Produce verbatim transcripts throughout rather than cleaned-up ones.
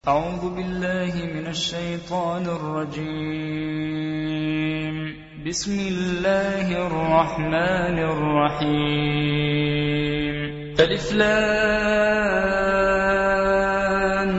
أعوذ بالله من الشيطان الرجيم. بسم الله الرحمن الرحيم. ألف لام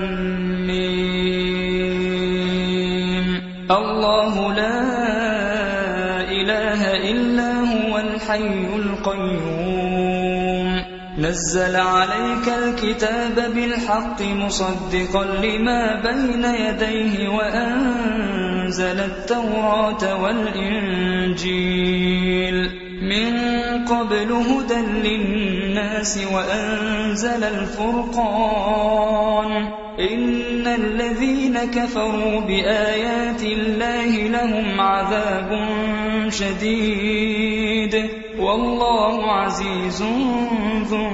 ميم. الله لا إله إلا هو الحي القيوم نزل عليك الكتاب بالحق مصدقا لما بين يديه وأنزل التوراة والإنجيل من قبل هدى للناس وأنزل الفرقان إن الذين كفروا بآيات الله لهم عذاب شديد والله عزيز ذو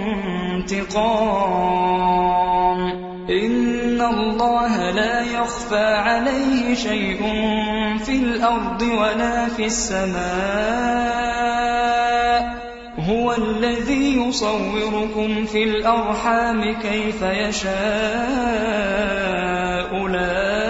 انتقام. إن الله لا يخفى عليه شيء في الأرض ولا في السماء هو الذي يصوركم في الأرحام كيف يشاء لا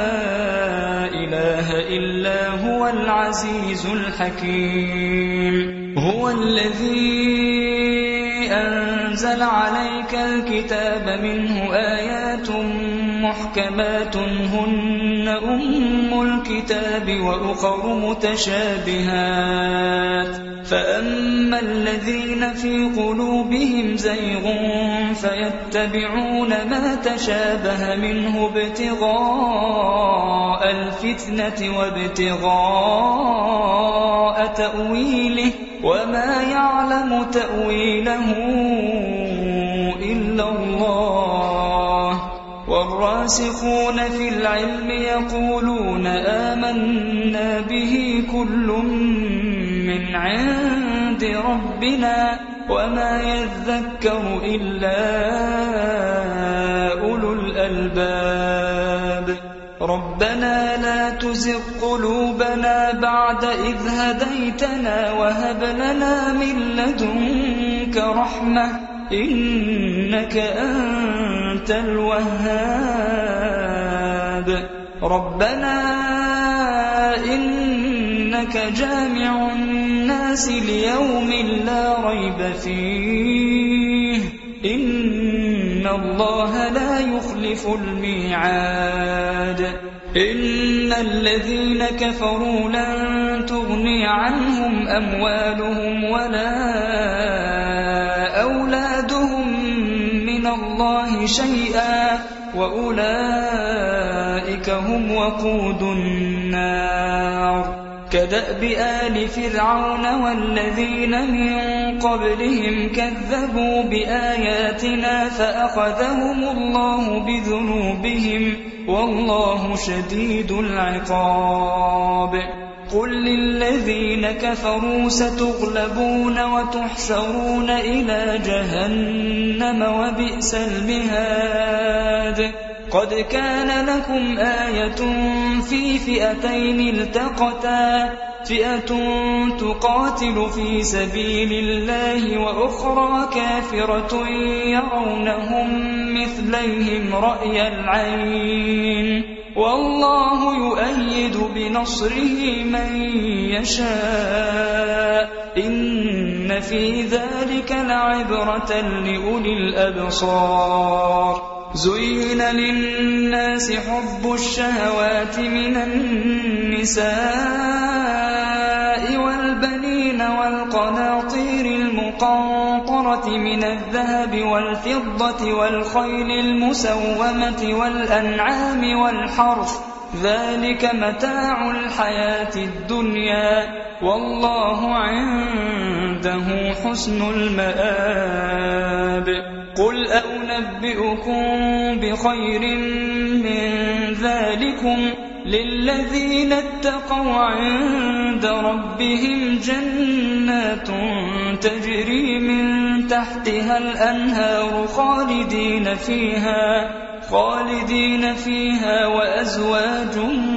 إله إلا هو العزيز الحكيم. هو الذي أنزل عليك الكتاب منه آيات محكمات هن أم الكتاب وأخر متشابهات فأما الذين في قلوبهم زيغ فيتبعون ما تشابه منه ابتغاء الفتنة وابتغاء تأويله وما يعلم تأويله إلا الله والراسخون في العلم يقولون آمنا به كل من عند ربنا وما يذكر إلا أولو الألباب. ربنا لا تزغ قلوبنا بعد إذ هديتنا وهب لنا من لدنك رحمة إنك أنت الوهاب. ربنا إنك جامع الناس ليوم لا ريب فيه إن الله لا يخلف الميعاد. إن الذين كفروا لن تغني عنهم أموالهم ولا أولادهم من الله شيئا وأولئك هم وقود النار. كدأب آل فرعون والذين من قبلهم كذبوا بآياتنا فأخذهم الله بذنوبهم والله شديد العقاب. قل للذين كفروا ستغلبون وتحشرون إلى جهنم وبئس المهاد. قد كان لكم آية في فئتين التقتا فئة تقاتل في سبيل الله وأخرى كافرة يرونهم مثليهم رأي العين والله يؤيد بنصره من يشاء إن في ذلك لعبرة لأولي الأبصار. زين للناس حب الشهوات من النساء والبنين والقناطير المقنطرة من الذهب والفضة والخيل المسومة والأنعام والحرث ذلك متاع الحياة الدنيا والله عنده حسن المآب. قل أنبئكم بخير من ذلكم للذين اتقوا عند ربهم جنات تجري من تحتها الأنهار خالدين فيها خالدين فيها وأزواج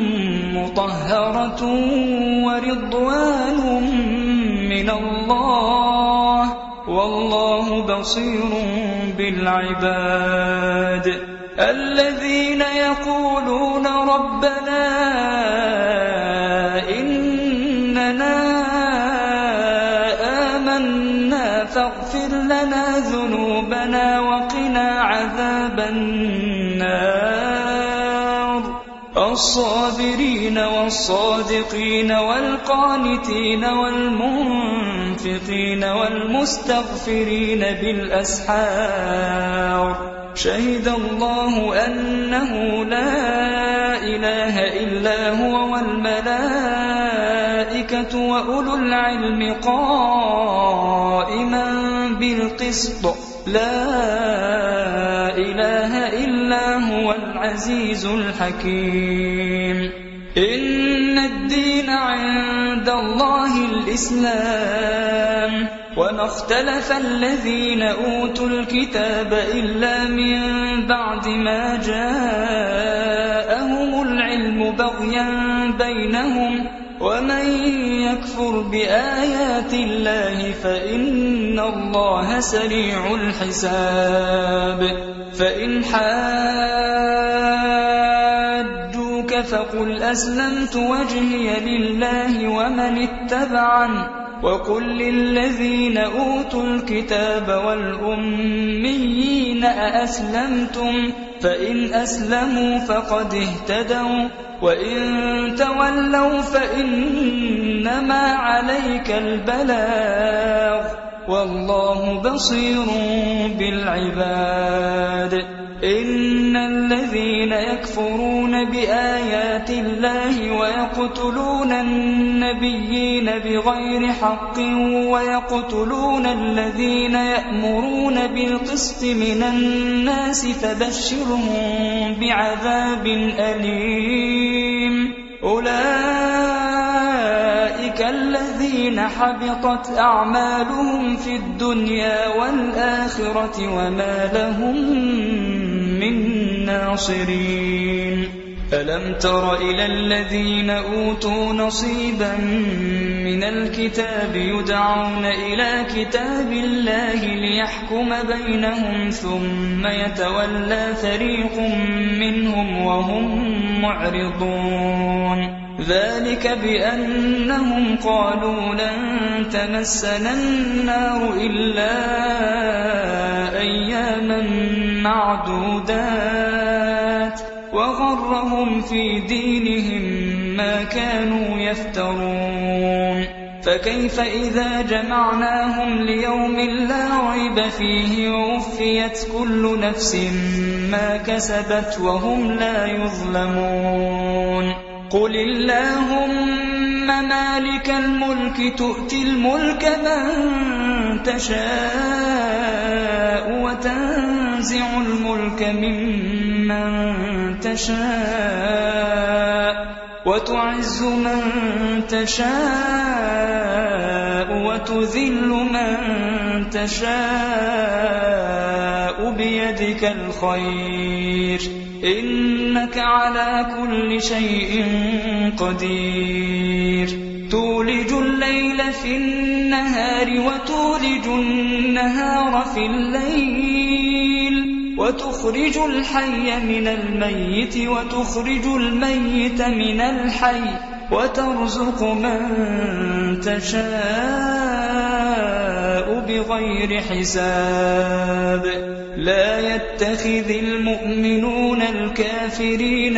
مطهرة ورضوان من الله والله بصير بالعباد. الذين يقولون ربنا إننا آمنا فاغفر لنا ذنوبنا وقنا عذاب النار الصابرين والصادقين والقانتين والمنفقين والمستغفرين بالأسحار شهد الله أنه لا إله إلا هو والملائكة وأولو العلم قائما بالقسط لا إله إلا هو العزيز الحكيم إن الدين عند الله الإسلام وما اختلف الذين أوتوا الكتاب إلا من بعد ما جاءهم العلم بغيا بينهم ومن يكفر بآيات الله فإن الله سريع الحساب فإن حاجوك فقل أسلمت وجهي لله ومن اتبعني وقل للذين أوتوا الكتاب والأميين أأسلمتم فإن أسلموا فقد اهتدوا وإن تولوا فإنما عليك البلاغ والله بصير بالعباد إن الذين يكفرون بآيات الله ويقتلون النبيين بغير حق ويقتلون الذين يأمرون بالقسط من الناس فبشرهم بعذاب أليم أولئك الذين حبطت أعمالهم في الدنيا والآخرة وما لهم من ناصرين ألم تر إلى الذين أوتوا نصيبا من الكتاب يدعون إلى كتاب الله ليحكم بينهم ثم يتولى فريق منهم وهم معرضون ذلك بأنهم قالوا لن تمسنا النار إلا أياما معدودات وغرهم في دينهم ما كانوا يفترون فكيف إذا جمعناهم ليوم لا ريب فيه ووفيت كل نفس ما كسبت وهم لا يظلمون قل اللهم مالك الملك تؤتي الملك من تشاء وتنزع الملك ممن تشاء وتعز من تشاء وتذل من تشاء بيدك الخير إنك على كل شيء قدير تولج الليل في النهار وتولج النهار في الليل وتخرج الحي من الميت وتخرج الميت من الحي وترزق من تشاء بغير حساب لا يتخذ المؤمنون الكافرين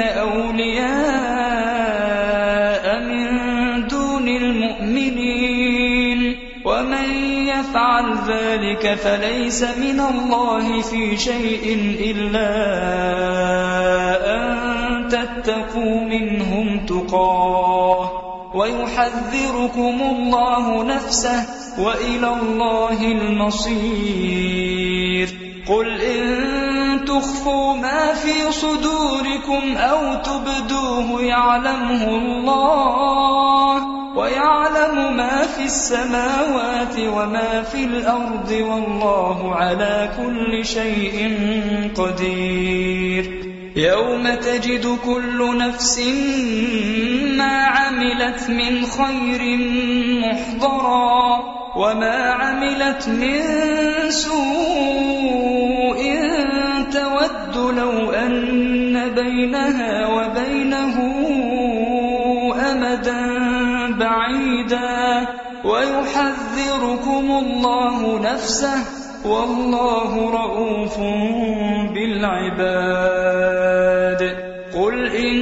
أولياء من دون المؤمنين ومن يفعل ذلك فليس من الله في شيء إلا أن تتقوا منهم تقاه ويحذركم الله نفسه وإلى الله المصير قل إن تخفوا ما في صدوركم أو تبدوه يعلمه الله ويعلم ما في السماوات وما في الأرض والله على كل شيء قدير يوم تجد كل نفس ما عملت من خير محضرا وما عملت من سوء تود تود لو أن بينها وبينه أمدا بعيدا ويحذركم الله نفسه والله رؤوف بالعباد. قل إن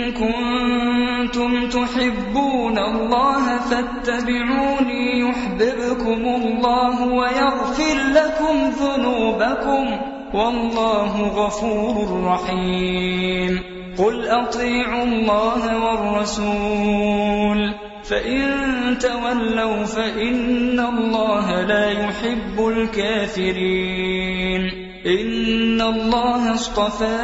كنتم تحبون الله فاتبعوني يحببكم الله ويغفر لكم ذنوبكم والله غفور رحيم. قل أطيعوا الله والرسول فإن تولوا فإن الله لا يحب الكافرين. إن الله اصطفى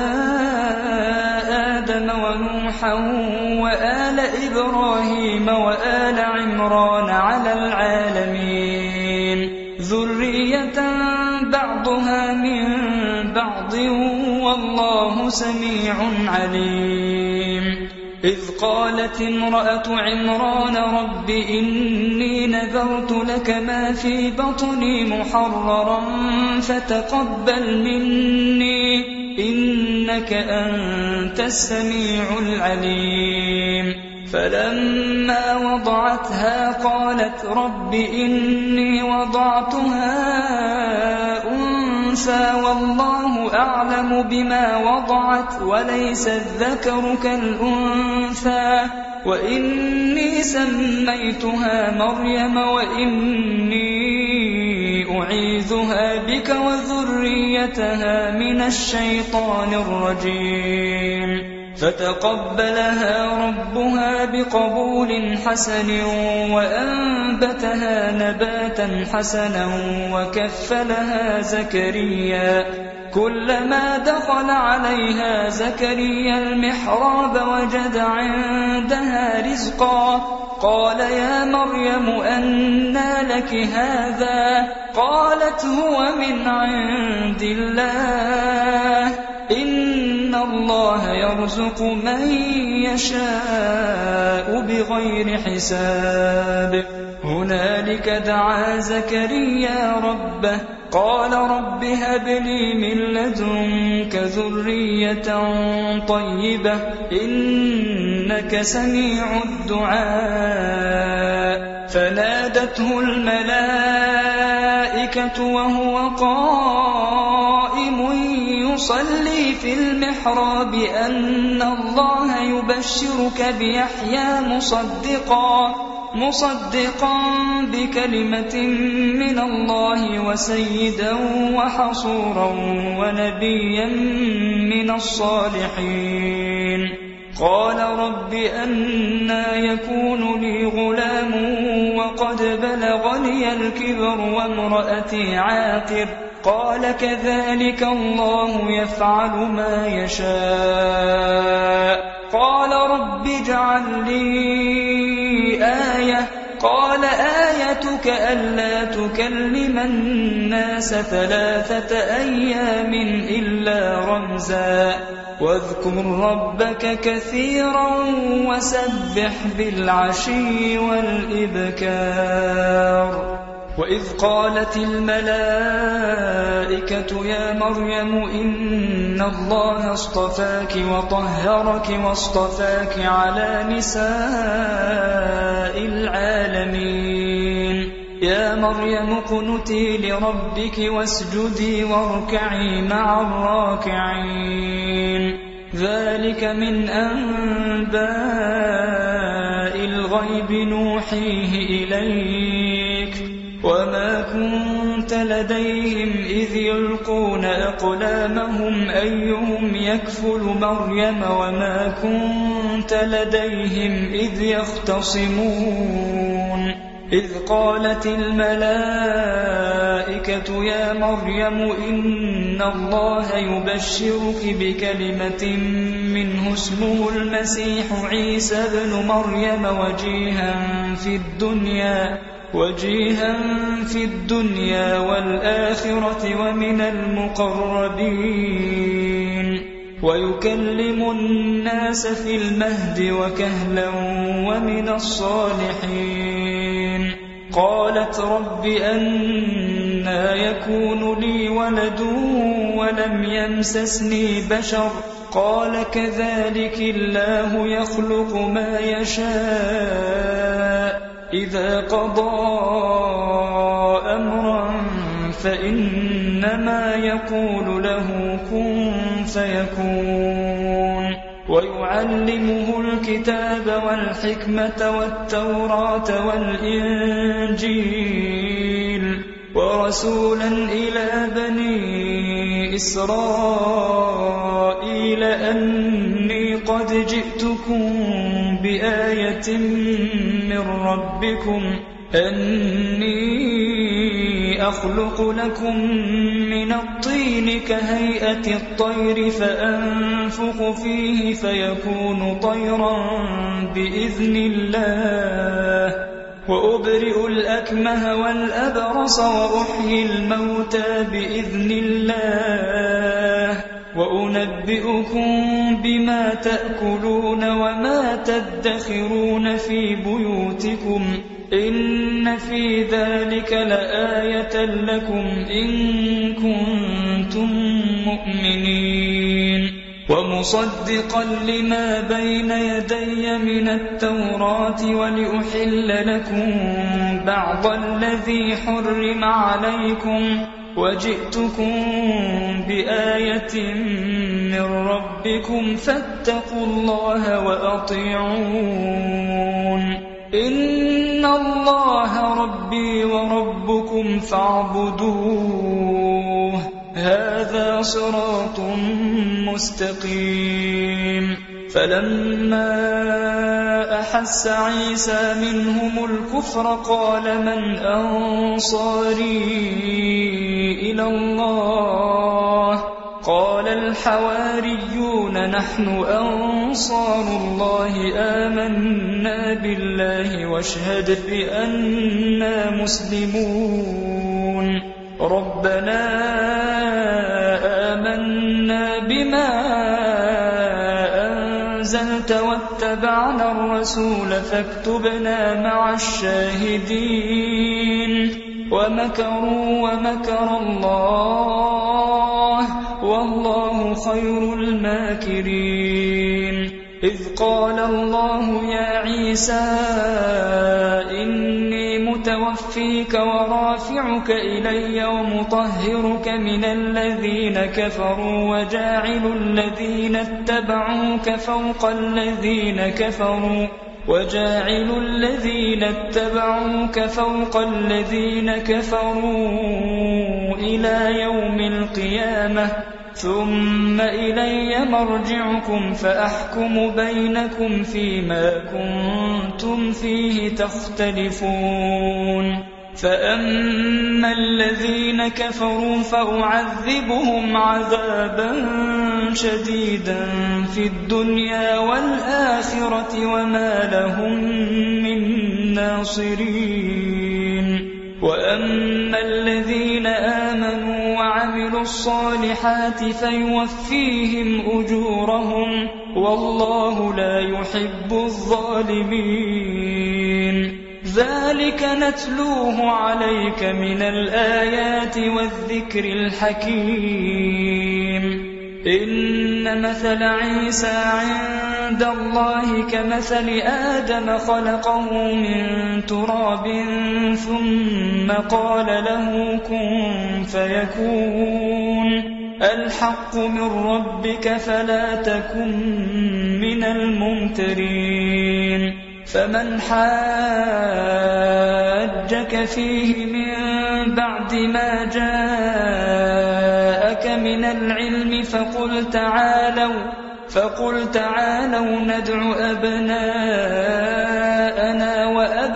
آدم ونوحا وآل إبراهيم وآل عمران على العالمين ذرية بعضها من بعض والله سميع عليم. إذ قالت امرأة عمران رب إني نذرت لك ما في بطني محررا فتقبل مني إنك أنت السميع العليم. فلما وضعتها قالت رب إني وضعتها أنثى والله أعلم بما وضعت وليس الذكر كالأنثى وإني سميتها مريم وإني أعيذها بك وذريتها من الشيطان الرجيم. فتقبلها ربها بقبول حسن وأنبتها نباتا حسنا وكفلها زكريا. كلما دخل عليها زكريا المحراب وجد عندها رزقا قال يا مريم أنى لك هذا قالت هو من عند الله إن الله يرزق من يشاء بغير حساب. هنالك دعا زكريا ربه قال رب هب لي من لدنك ذرية طيبة إنك سميع الدعاء. فنادته الملائكة وهو قائم يصلي في المحراب أن الله يبشرك بيحيى مصدقا مصدقا بكلمة من الله وسيدا وحصورا ونبيا من الصالحين. قال رب أنى يكون لي غلام وقد بلغني الكبر وامرأتي عاقر قال كذلك الله يفعل ما يشاء. قال رب اجعل لي آية قال آيتك ألا تكلم الناس ثلاثة أيام إلا رمزا واذكر ربك كثيرا وسبح بالعشي والإبكار. وإذ قالت الملائكة يا مريم إن الله اصطفاك وطهرك واصطفاك على نساء العالمين. يا مريم اقنتي لربك واسجدي واركعي مع الراكعين. ذلك من أنباء الغيب نوحيه إليك وما كنت لديهم إذ يلقون أقلامهم أيهم يكفل مريم وما كنت لديهم إذ يختصمون. إذ قالت الملائكة يا مريم إن الله يبشرك بكلمة منه اسمه المسيح عيسى ابن مريم وجيها في الدنيا وجيها في الدنيا والآخرة ومن المقربين ويكلم الناس في المهد وكهلا ومن الصالحين. قالت رب أنى يكون لي ولد ولم يمسسني بشر قال كذلك الله يخلق ما يشاء إذا قضى أمرا فإنما يقول له كن فيكون ويعلمه الكتاب والحكمة والتوراة والإنجيل ورسولا إلى بني إسرائيل أني قد جئتكم بآية من ربكم أني أخلق لكم من الطين كهيئة الطير فأنفخ فيه فيكون طيرا بإذن الله وأبرئ الأكمه والأبرص وأحيي الموتى بإذن الله وأنبئكم بما تأكلون وما تدخرون في بيوتكم إن في ذلك لآية لكم إن كنتم مؤمنين ومصدقا لما بين يدي من التوراة ولأحل لكم بعض الذي حرم عليكم وجئتكم بآية من ربكم فاتقوا الله وأطيعون إن الله ربي وربكم فاعبدوه هذا صراط مستقيم فلما أحس عيسى منهم الكفر قال من أنصاري إلى الله قال الحواريون نحن أنصار الله آمنا بالله واشهد بأننا مسلمون ربنا آمنا بما أنزلت واتبعنا الرسول فاكتبنا مع الشاهدين ومكروا ومكر الله والله خير الماكرين إذ قال الله يا عيسى إني متوفيك ورافعك إلي ومطهرك من الذين كفروا وجاعل الذين اتبعوك فوق الذين كفروا وجاعل الذين اتبعوك فوق الذين كفروا إلى يوم القيامة ثم إلي مرجعكم فأحكم بينكم فيما كنتم فيه تختلفون فأما الذين كفروا فأعذبهم عذابا شديدا في الدنيا والآخرة وما لهم من ناصرين وأما الذين آمنوا وعملوا الصالحات فيوفيهم أجورهم والله لا يحب الظالمين ذلك نتلوه عليك من الآيات والذكر الحكيم إن مثل عيسى عند الله كمثل آدم خلقه من تراب ثم قال له كن فيكون الحق من ربك فلا تكن من الممترين فمن حاجك فيه من بعد ما جاءك من العلم فقل تعالوا فقل تعالوا ندع أبناءنا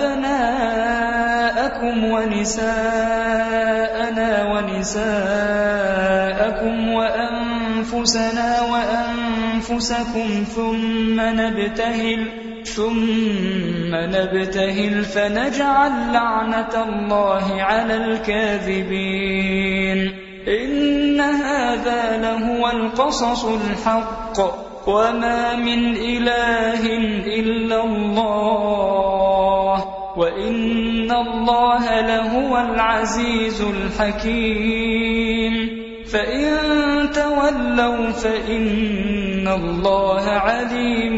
وأبناءكم ونساءنا ونساءكم وأنفسنا وأنفسكم ثم نبتهل ثم نبتهل فنجعل لعنة الله على الكاذبين إن هذا لهو القصص الحق وما من إله إلا الله وإن الله لهو العزيز الحكيم فإن تولوا فإن الله عليم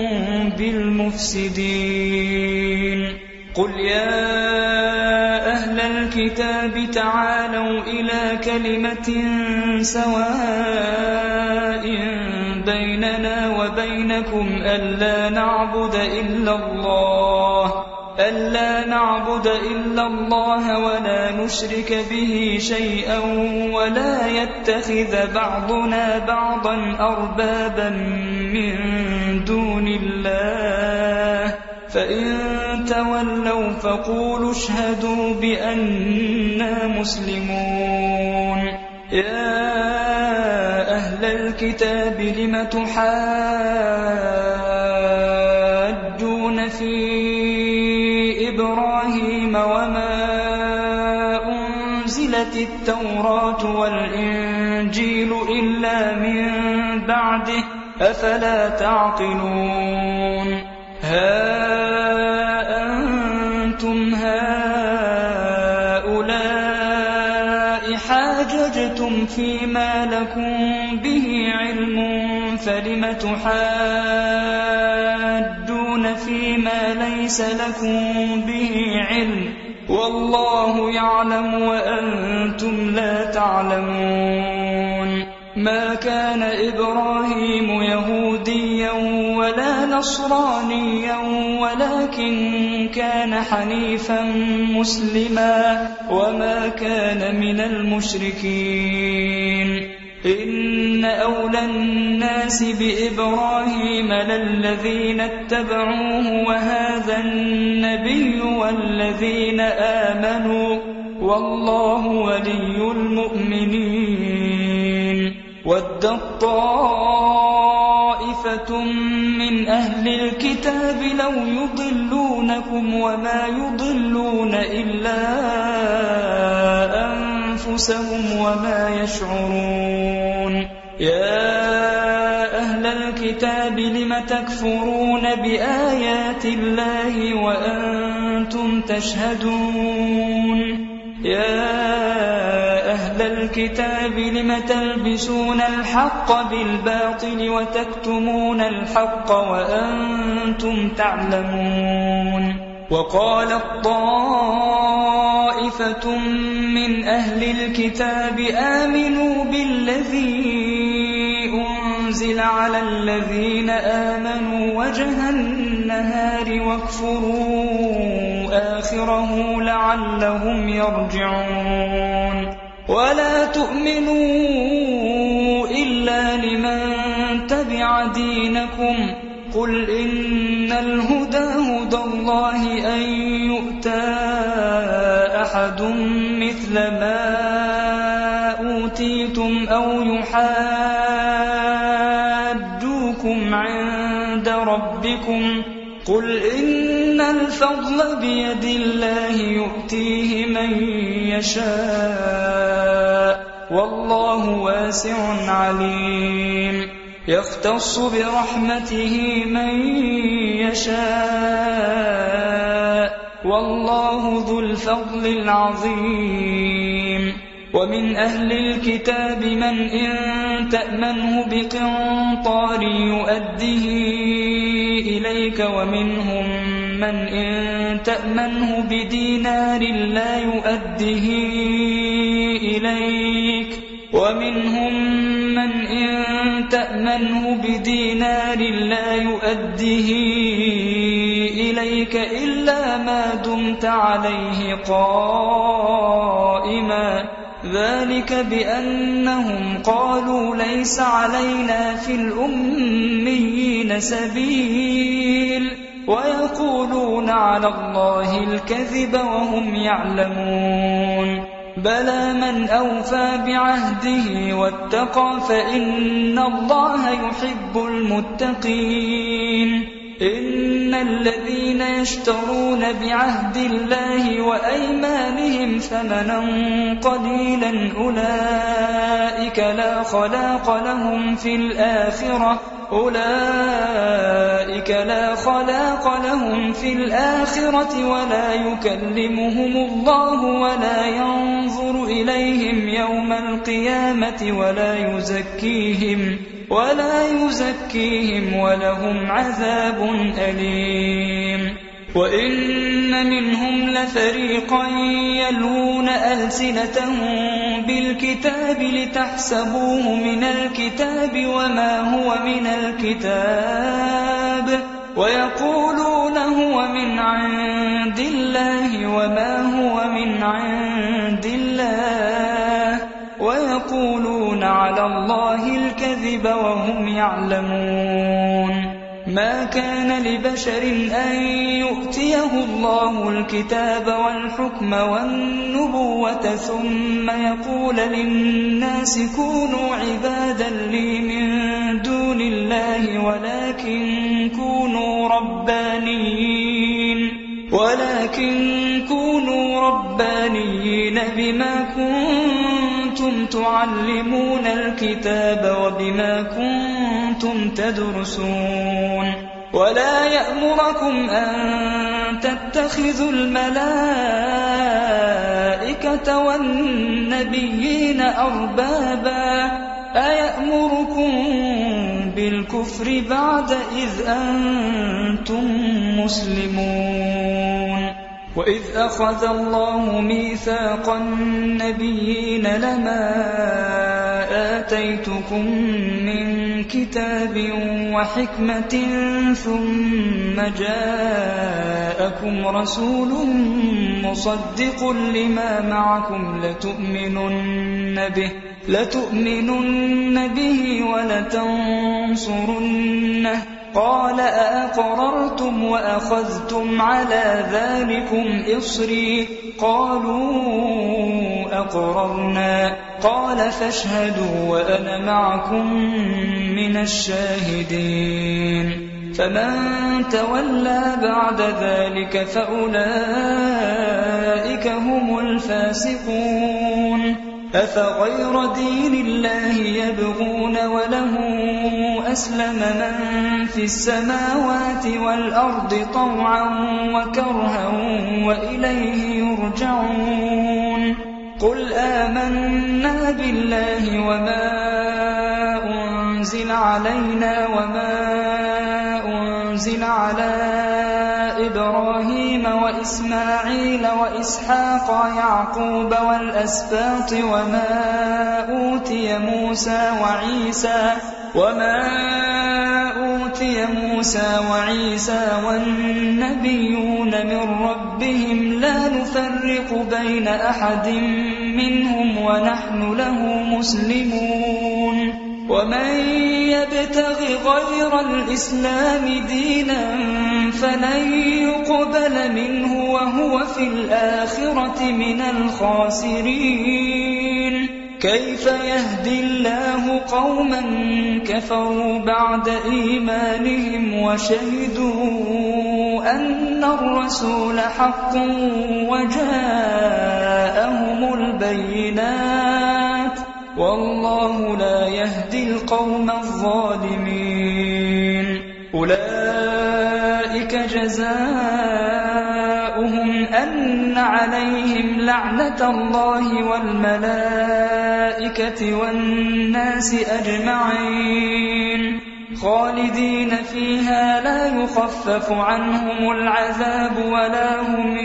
بالمفسدين قل يا أهل الكتاب تعالوا إلى كلمة سواء بيننا وبينكم ألا نعبد إلا الله ألا نعبد إلا الله ولا نشرك به شيئا ولا يتخذ بعضنا بعضا أربابا من دون الله فإن تولوا فقولوا اشهدوا بأننا مسلمون يا أهل الكتاب لم تحاجون في إبراهيم وما أنزلت التوراة والإنجيل إلا من بعده أفلا تعقلون ها أنتم هؤلاء حاججتم فيما لكم به علم فلم تحاجون فيما ليس لكم به علم والله يعلم وأنتم لا تعلمون ما كان إبراهيم يهوديا ولا نصرانيا ولكن كان حنيفا مسلما وما كان من المشركين إن أولى الناس بإبراهيم للذين اتبعوه وهذا النبي والذين آمنوا والله ولي المؤمنين ودت طائفة من أهل الكتاب لو يضلونكم وما يضلون إلا أنفسهم وما يشعرون يا أهل الكتاب لم تكفرون بآيات الله وأنتم تشهدون يا أهل الكتاب لم تلبسون الحق بالباطل وتكتمون الحق وأنتم تعلمون وقالت طائفة من أهل الكتاب آمنوا بالذي أنزل على الذين آمنوا وجه النهار واكفروا آخره لعلهم يرجعون ولا تؤمنوا إلا لمن تبع دينكم قل إن الهدى هدى الله أن يؤتى أحد مثل ما أوتيتم أو يحاجوكم عند ربكم قل إن الفضل بيد الله يؤتيه من يشاء والله واسع عليم يختص برحمته من يشاء والله ذو الفضل العظيم ومن أهل الكتاب من إن تأمنه بقنطار يؤده إليك ومنهم من إن تأمنه بدينار لا يؤده إليك ومنهم من إن تأمنه بدينار لا يؤده إليك إلا ما دمت عليه قائما ذلك بأنهم قالوا ليس علينا في الأميين سبيل ويقولون على الله الكذب وهم يعلمون بلى من أوفى بعهده واتقى فإن الله يحب المتقين إن الذين يشترون بعهد الله وأيمانهم ثمنا قليلا أولئك لا خلاق لهم في الآخرة أولئك لا خلاق لهم في الآخرة ولا يكلمهم الله ولا ينظر إليهم يوم القيامة ولا يزكيهم ولا يزكيهم ولهم عذاب أليم. وإن منهم لفريقا يلوون ألسنتهم بالكتاب لتحسبوه من الكتاب وما هو من الكتاب ويقولون هو من عند الله وما هو من عند الله ويقولون على الله الكذب وهم يعلمون. ما كان لبشر أن يؤتيه الله الكتاب والحكم والنبوة ثم يقول للناس كونوا عبادا لي من دون الله ولكن كونوا ربانيين ولكن كونوا ربانيين بما كنتم تعلمون الكتاب وبما كنتم تدرسون. ولا يأمركم أن تتخذوا الملائكة والنبيين أربابا أيأمركم بالكفر بعد إذ أنتم مسلمون. وإذ أخذ الله ميثاق النبيين لما آتيتكم من كتاب وحكمة ثم جاءكم رسول مصدق لما معكم لتؤمنن به لتؤمنن به ولتنصرنه قال أأقررتم وأخذتم على ذلكم إصري قالوا أقررنا قال فاشهدوا وأنا معكم من الشاهدين. فمن تولى بعد ذلك فأولئك هم الفاسقون. أفغير دين الله يبغون وله أسلم من في السماوات والأرض طوعا وكرها وإليه يرجعون. قل آمنا بالله وما أنزل علينا وما أنزل على إبراهيم وإسماعيل وإسحاق ويعقوب والأسباط وما أوتي موسى وعيسى وما أوتي موسى وعيسى والنبيون من ربهم لا نفرق بين أحد منهم ونحن له مسلمون. ومن يبتغ غير الإسلام دينا فلن يقبل منه وهو في الآخرة من الخاسرين. كيف يهدي الله قوما كفروا بعد إيمانهم وشهدوا أن الرسول حق وجاءهم البينات والله لا يهدي القوم الظالمين. أولئك جزاؤهم أن عليهم لعنة الله والملائكة والناس أجمعين خالدين فيها لا يخفف عنهم العذاب ولا هم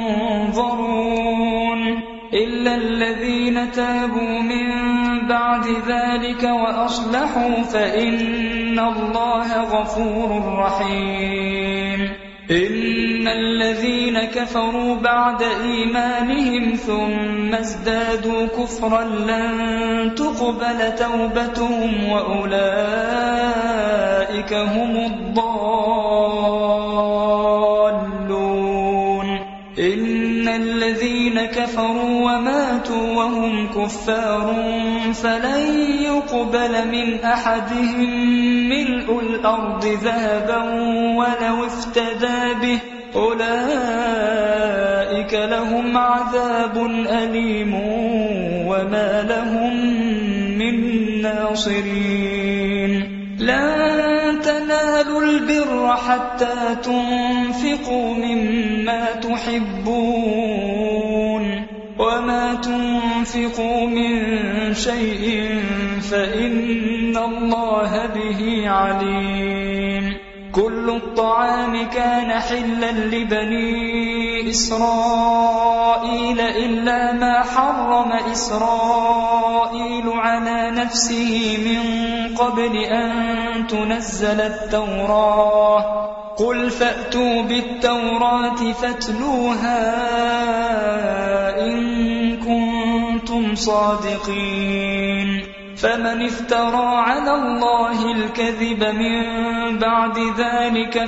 ينظرون إلا الذين تابوا من بعد ذلك وأصلحوا فإن الله غفور رحيم. إن الذين كفروا بعد إيمانهم ثم ازدادوا كفرا لن تقبل توبتهم وأولئك هم الضالون. إن الذين كفروا وماتوا وهم كفار فلن يقبل من أحدهم ملء الأرض ذهبا ولو افتدى به أولئك لهم عذاب أليم وما لهم من ناصرين. لن تنالوا البر حتى تنفقوا مما تحبون وما تنفقوا تنفقوا من شيء فإن الله به عليم. كل الطعام كان حلا لبني إسرائيل إلا ما حرم إسرائيل على نفسه من قبل أن تنزل التوراة. قل فأتوا بالتوراة فاتلوها إن كنتم صادقين. فمن افترى على الله الكذب من بعد ذلك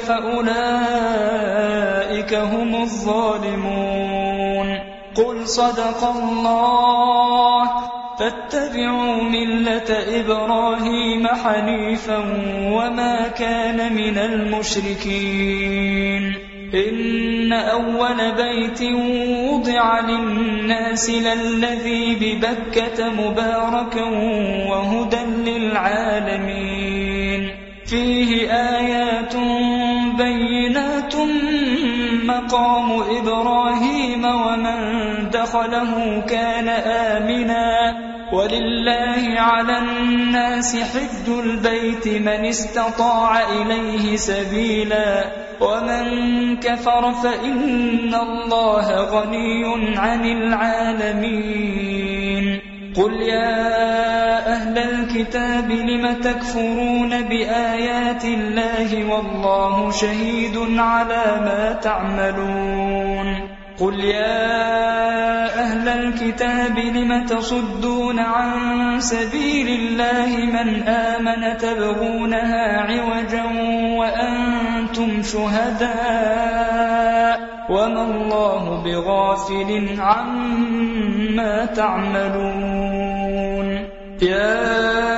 فأولئك هم الظالمون. قل صدق الله فاتبعوا ملة إبراهيم حنيفا وما كان من المشركين. إن أول بيت وضع للناس للذي ببكة مباركا وهدى للعالمين. فيه آيات بينات مقام إبراهيم ومن دخله كان آمنا ولله على الناس حج البيت من استطاع إليه سبيلا ومن كفر فإن الله غني عن العالمين. قل يا أهل الكتاب لم تكفرون بآيات الله والله شهيد على ما تعملون. قل يا أهل الكتاب لم تصدون عن سبيل الله من آمن تبغونها عوجا وأنتم شهداء وما الله بغافل عما تعملون. يا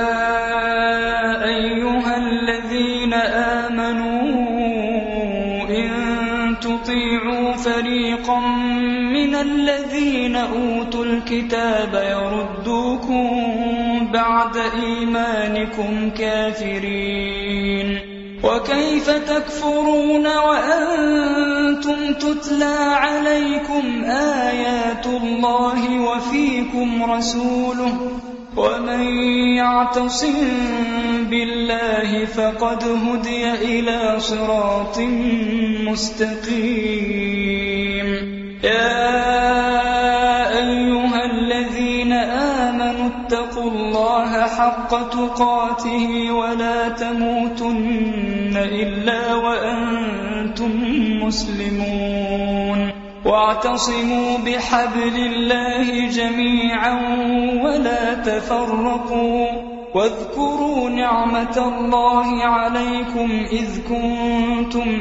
أيها الذين آمنوا إن تطيعوا فريقا من الذين أوتوا الكتاب يردوكم بعد إيمانكم كافرين. وكيف تكفرون وأنتم تتلى عليكم آيات الله وفيكم رسوله ومن يعتصم بالله فقد هدي إلى صراط مستقيم. يا أيها الذين آمنوا اتقوا الله حق تقاته ولا تموتن إلا وأنتم مسلمون. واعتصموا بحبل الله جميعا ولا تفرقوا واذكروا نعمة الله عليكم إذ كنتم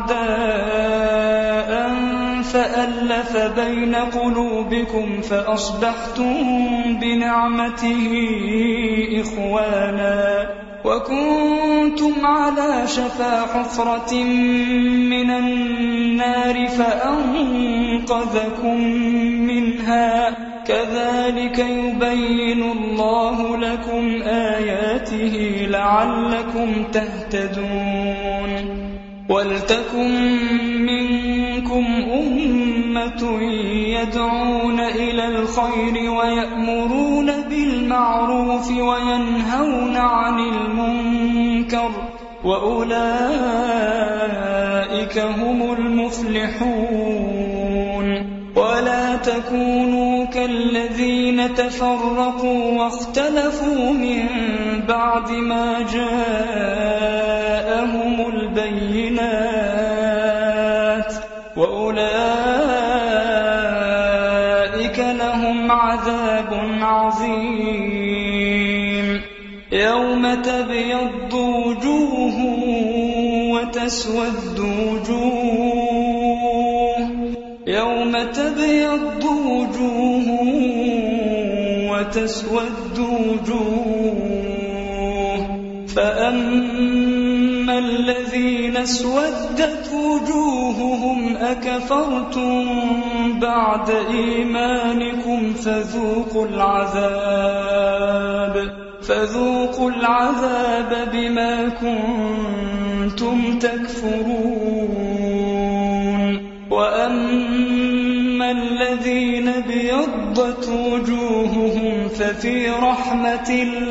أعداء فألف بين قلوبكم فأصبحتم بنعمته إخوانا وكنتم على شفا حفرة من النار فأنقذكم منها كذلك يبين الله لكم آياته لعلكم تهتدون. ولتكن منكم أمة يدعون إلى الخير ويأمرون بالمعروف وينهون عن المنكر وأولئك هم المفلحون. ولا تكونوا كالذين تفرقوا واختلفوا من بعد ما جاءهم البينات وأولئك لهم عذاب عظيم. يوم تبيض وجوه وتسود وجوه يوم تبيض وجوه وتسود وجوه فأما الذين اسودت وجوههم أكفرتم بعد إيمانكم فذوقوا العذاب فذوقوا العذاب بما كنتم تكفرون. وأما الذين بيض ابيضت وجوههم ففي رحمة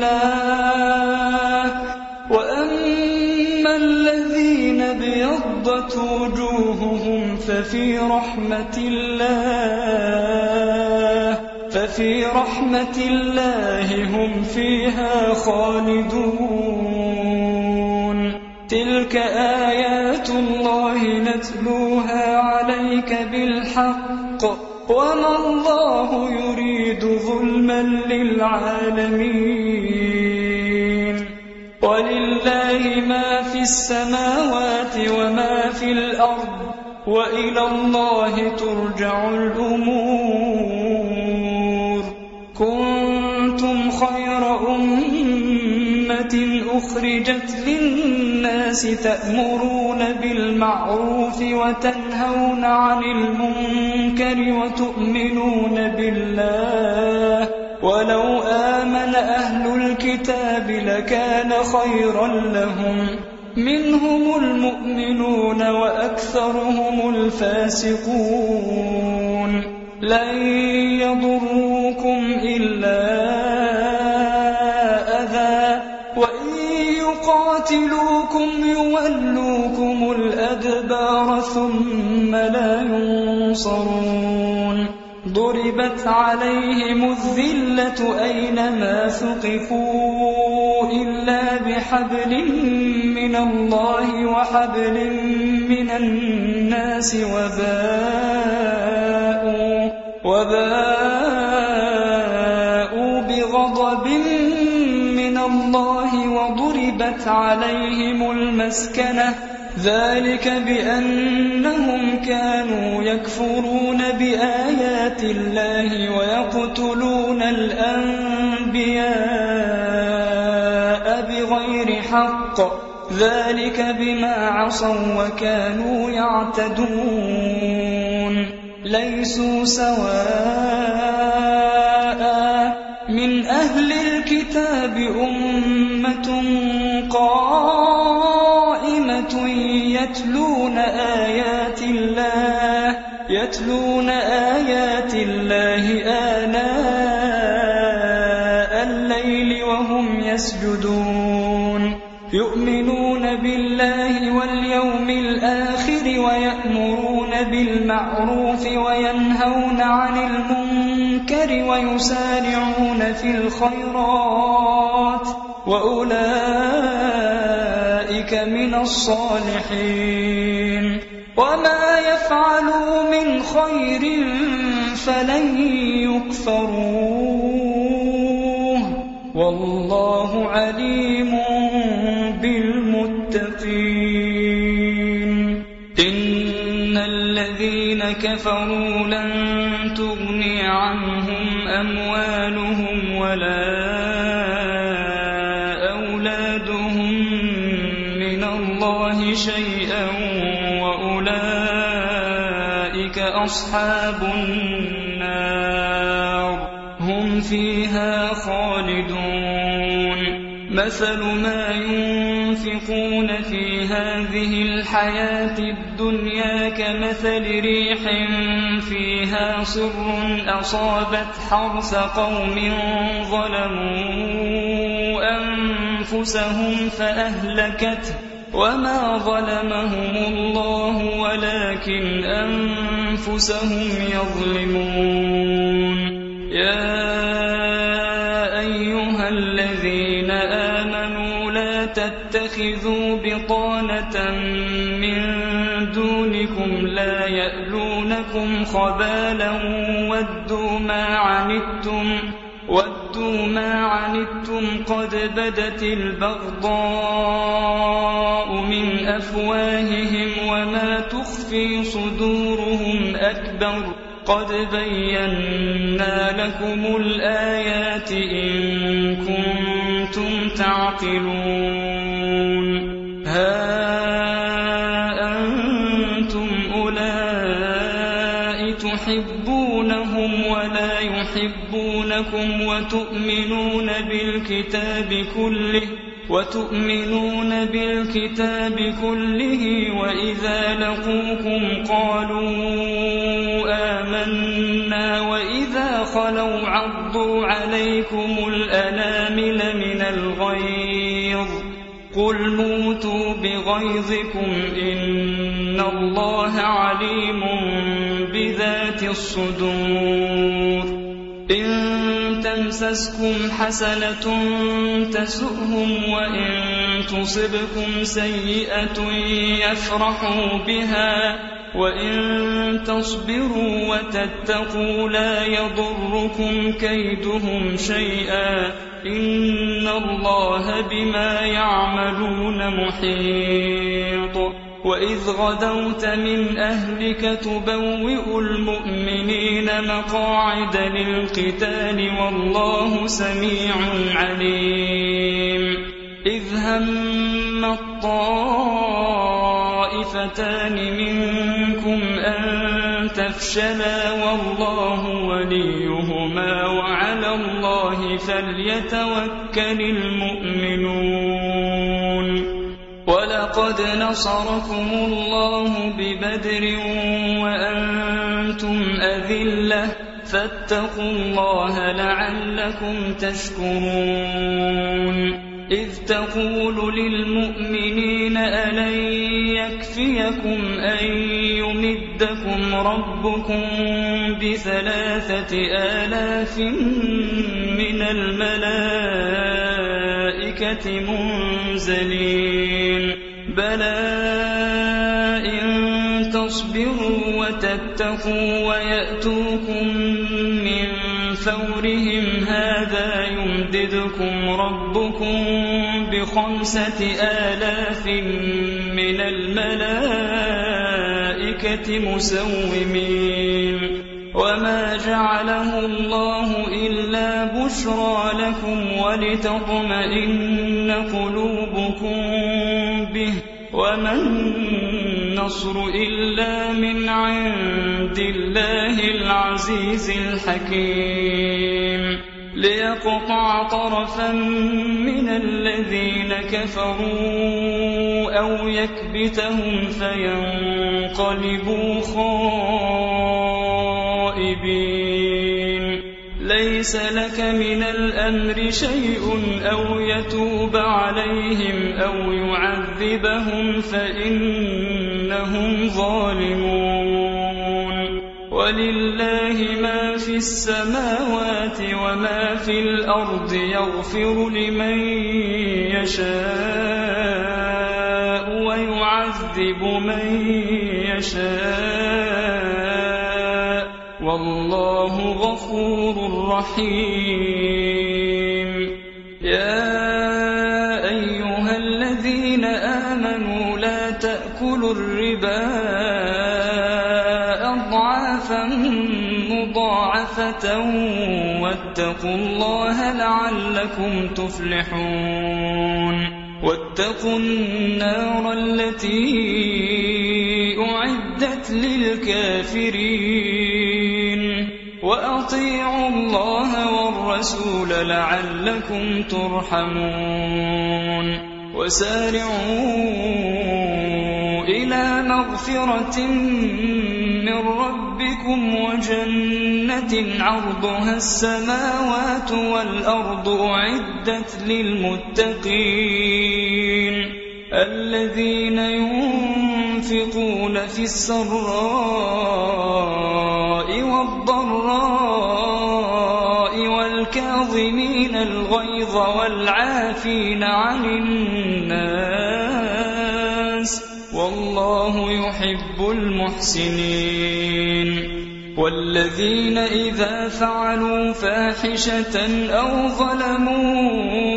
الله وأما الذين ابيضت وجوههم ففي رحمة الله ففي رحمة الله هم فيها خالدون تلك آيات الله نتلوها عليك بالحق وما الله يريد ظلما للعالمين ولله ما في السماوات وما في الأرض وإلى الله ترجع الأمور كنتم خير أمة أخرجت للناس تأمرون بالمعروف وتنهون عن المنكر وتؤمنون بالله ولو آمن أهل الكتاب لكان خيرا لهم منهم المؤمنون وأكثرهم الفاسقون لن يضروكم إلا أذى وإن يقاتلوكم يولوكم الأدبار ثم لا ينصرون ضربت عليهم الذلة أينما ثقفوا إلا بحبل من الله وحبل من الناس وباءوا, وباءوا بغضب من الله وضربت عليهم المسكنة ذلك بأنهم كانوا يكفرون بآيات الله ويقتلون الأنبياء بغير حق ذلك بما عصوا وكانوا يعتدون ليسوا سواء من أهل الكتاب أمة قائمة يتلون آيات الله يتلون آيات الله آناء الليل وهم يسجدون يؤمنون بالله واليوم الآخر ويأمرون بالمعروف وينهون عن المنكر ويسارعون في الخيرات وأولئك من الصالحين وما يفعلوا من خير فلن يكفروه والله عليم بالمتقين إن الذين كفروا لن تغني عنهم أموالهم ولا أولادهم من الله شيئا وأولئك أصحاب النار هم فيها خالدون مثل ما ينفقون في هذه الحياة الدنيا كمثل ريح فيها صر أصابت حرث قوم ظلموا أنفسهم فأهلكته وما ظلمهم الله ولكن أنفسهم يظلمون يا أيها الذين آمنوا لا تتخذوا بطانة من دونكم لا يألونكم خبالا ودوا ما عنتم ودوا ما عنتم قد بدت البغضاء من أفواههم وما تخفي صدورهم أكبر قد بينا لكم الآيات إن كنتم تعقلون ها أنتم أولئك تحبونهم ولا يحبونكم وتؤمنون بالكتاب كله وتؤمنون بالكتاب كله وإذا لقوكم قالوا آمنا وإذا خلوا عضوا عليكم الأنامل من الغيظ قل موتوا بغيظكم إن الله عليم بذات الصدور إن تمسسكم حسنة تسؤهم وإن تصبكم سيئة يفرحوا بها وإن تصبروا وتتقوا لا يضركم كيدهم شيئا إن الله بما يعملون محيط وإذ غدوت من أهلك تبوئ المؤمنين مقاعد للقتال والله سميع عليم إذ هم الطائفتان منكم أن تفشلا والله وليهما وعلى الله فليتوكل المؤمنون ولقد نصركم الله ببدر وأنتم أذلة فاتقوا الله لعلكم تشكرون إذ تقول للمؤمنين ألن يكفيكم أن يمدكم ربكم بثلاثة آلاف من الملائكة منزلين بلى إن تصبروا وتتقوا ويأتوكم من فورهم هذا يمددكم ربكم بخمسة آلاف من الملائكة مسومين وما جعله الله إلا بشرى لكم ولتطمئن قلوبكم به وما النصر إلا من عند الله العزيز الحكيم ليقطع طرفا من الذين كفروا أو يكبتهم فينقلبوا خائبين ليس لك من الأمر شيء أو يتوب عليهم أو يعذبهم فإنهم ظالمون ولله ما في السماوات وما في الأرض يغفر لمن يشاء ويعذب من يشاء والله غفور رحيم يا أيها الذين آمنوا لا تأكلوا الربا أضعافا مضاعفة واتقوا الله لعلكم تفلحون واتقوا النار التي أعدت للكافرين وأطيعوا الله والرسول لعلكم ترحمون وسارعوا إلى مغفرة من ربكم وجنة عرضها السماوات والأرض أعدت للمتقين الذين ينفقون في السراء والضراء والكاظمين الغيظ والعافين عن الناس والله يحب المحسنين والذين إذا فعلوا فاحشة أو ظلموا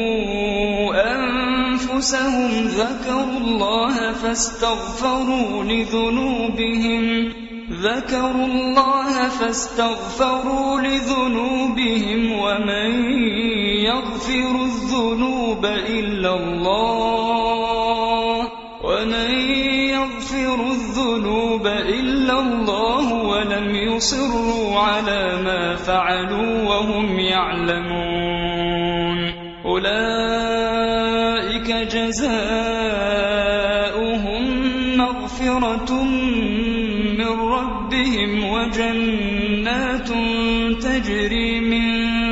أنفسهم ذكروا الله فاستغفروا لذنوبهم ذكروا الله فاستغفروا لذنوبهم ومن يغفر الذنوب إلا الله ومن يغفر الذنوب إلا الله ولم يصروا على ما فعلوا وهم يعلمون أولئك جزاؤهم مغفرة من ربهم وجنات تجري من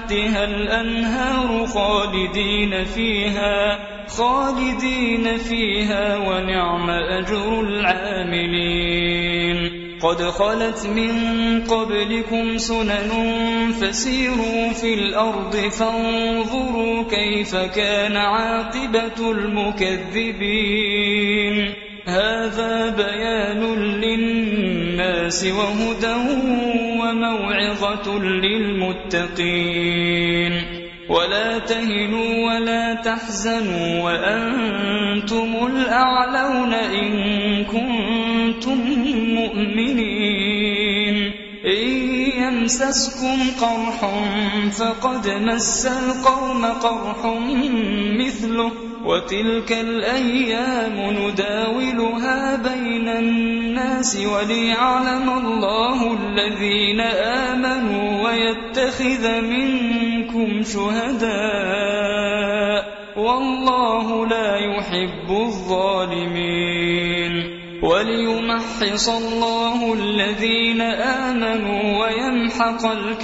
تحتها الأنهار خالدين فيها خالدين فيها ونعم أجر العاملين قد خلت من قبلكم سنن فسيروا في الأرض فانظروا كيف كان عاقبة المكذبين هذا بيان للناس وهدى وموعظة للمتقين ولا تهنوا ولا تحزنوا وأنتم الأعلون إن كنتم مؤمنين إن يمسسكم قرح فقد مس القوم قرح مثله وتلك الأيام نداولها بين الناس وليعلم الله الذين آمنوا ويتخذ منكم شهداء والله لا يحب الظالمين وليمحص الله الذين آمنوا ويمحق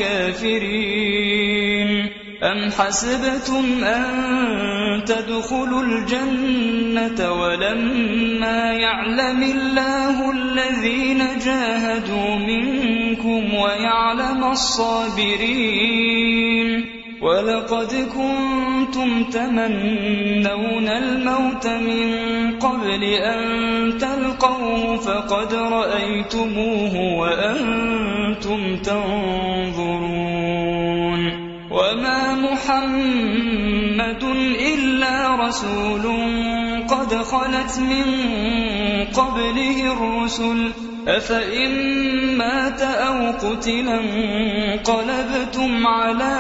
الكافرين أم حسبتم أن تدخلوا الجنة ولما يعلم الله الذين جاهدوا منكم ويعلم الصابرين ولقد كنتم تمنون الموت من قبل أن تلقوه فقد رأيتموه وأنتم تنظرون وما محمد إلا رسول قد خلت من قبله الرسل أفإن مات أو قتلا انقلبتم على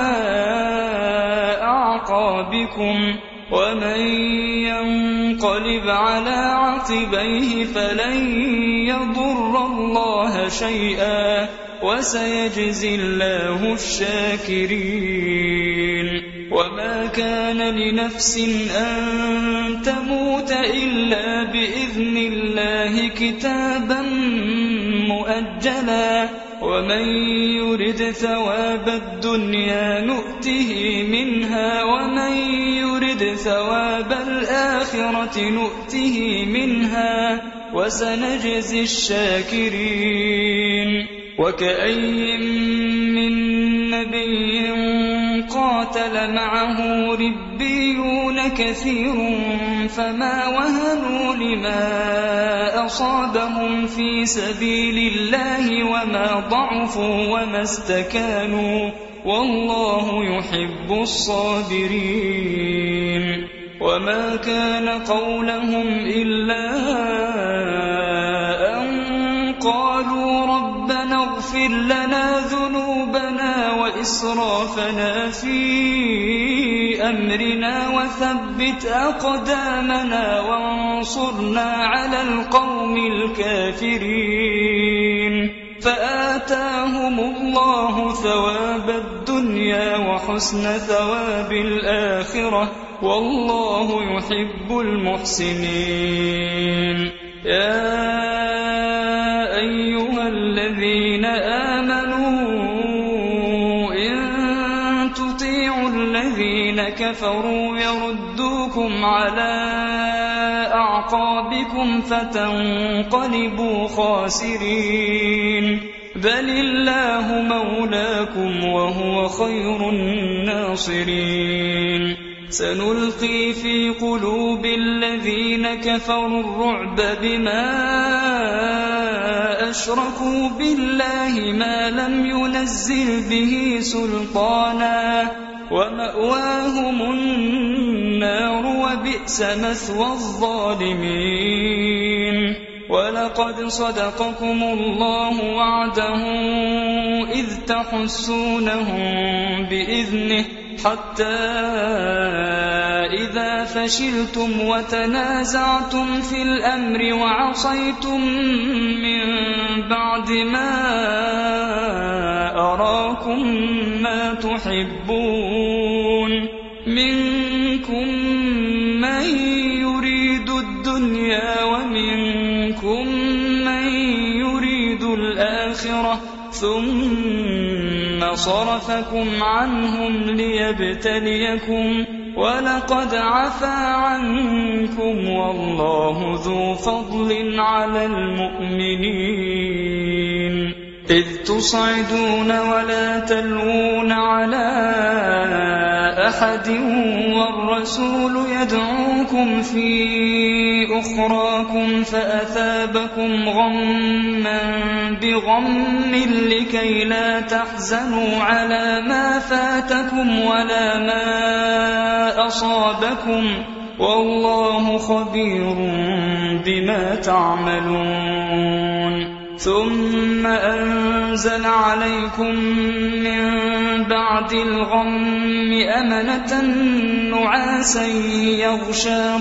أعقابكم ومن ينقلب على عقبيه فلن يضر الله شيئا وسيجزي الله الشاكرين وما كان لنفس أن تموت إلا بإذن الله كتابا مؤجلا ومن يرد ثواب الدنيا نؤته منها ومن يرد ثواب الآخرة نؤته منها وسنجزي الشاكرين وكأي من نبي قاتل معه ربيون كثير فما وهنوا لما أصابهم في سبيل الله وما ضعفوا وما استكانوا والله يحب الصابرين وما كان قولهم إلا أن قالوا ربنا اغفر لنا ذنوبنا وإسرافنا في أمرنا وثبت أقدامنا وانصرنا على القوم الكافرين فآتاهم الله ثواب الدنيا وحسن ثواب الآخرة والله يحب المحسنين يا أيها الذين آمنوا إن تطيعوا الذين كفروا يردوكم على أعقابكم فتنقلبوا خاسرين بل الله مولاكم وهو خير الناصرين سنلقي في قلوب الذين كفروا الرعب بما أشركوا بالله ما لم ينزل به سلطانا ومأواهم النار وبئس مثوى الظالمين ولقد صدقكم الله وعده إذ تحسونهم بإذنه حتى إذا فشلتم وتنازعتم في الأمر وعصيتم من بعد ما أراكم ما تحبون منكم من يريد الدنيا ومنكم من يريد الآخرة ثم ثم صرفكم عنهم ليبتليكم ولقد عفا عنكم والله ذو فضل على المؤمنين إذ تصعدون ولا تلوون على أحد والرسول يدعوكم في أخراكم فأثابكم غما بغم لكي لا تحزنوا على ما فاتكم ولا ما أصابكم والله خبير بما تعملون ثم أنزل عليكم من بعد الغم أمنة نعاسا يغشى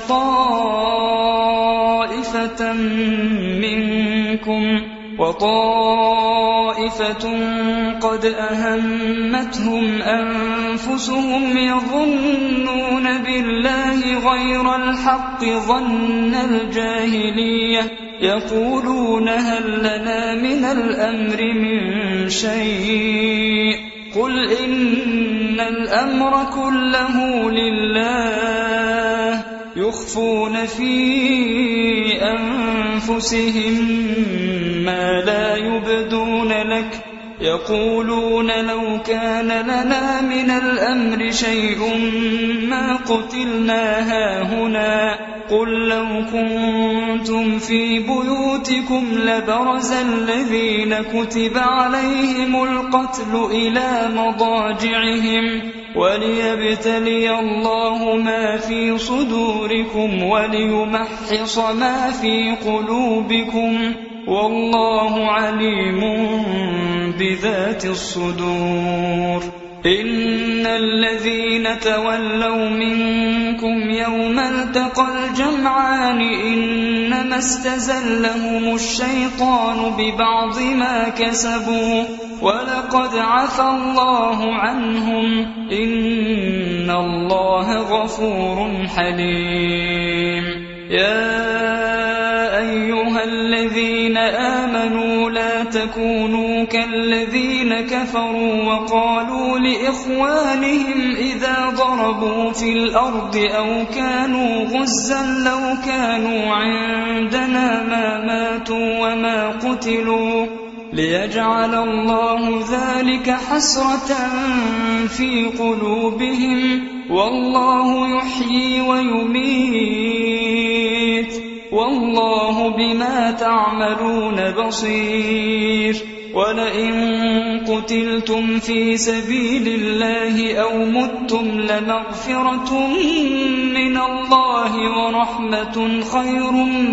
طائفة منكم وطائفة قد أهمتهم أنفسهم يظنون بالله غير الحق ظن الجاهلية يقولون هل لنا من الأمر من شيء قل إن الأمر كله لله يخفون في أنفسهم ما لا يبدون لك يقولون لو كان لنا من الأمر شيء ما قتلنا هاهنا قل لو كنتم في بيوتكم لبرز الذين كتب عليهم القتل إلى مضاجعهم وليبتلي الله ما في صدوركم وليمحص ما في قلوبكم والله عليم بذات الصدور إن الذين تولوا منكم يوم التقى الجمعان إنما استزلهم الشيطان ببعض ما كسبوا ولقد عفى الله عنهم إن الله غفور حليم يا أيها الذين آمنوا لا تكونوا كالذين كفروا وقالوا لإخوانهم إذا ضربوا في الأرض أو كانوا غزا لو كانوا عندنا ما ماتوا وما قتلوا ليجعل الله ذلك حسرة في قلوبهم والله يحيي ويميت والله بما تعملون بصير ولئن قتلتم في سبيل الله أو متم لمغفرة من الله ورحمة خير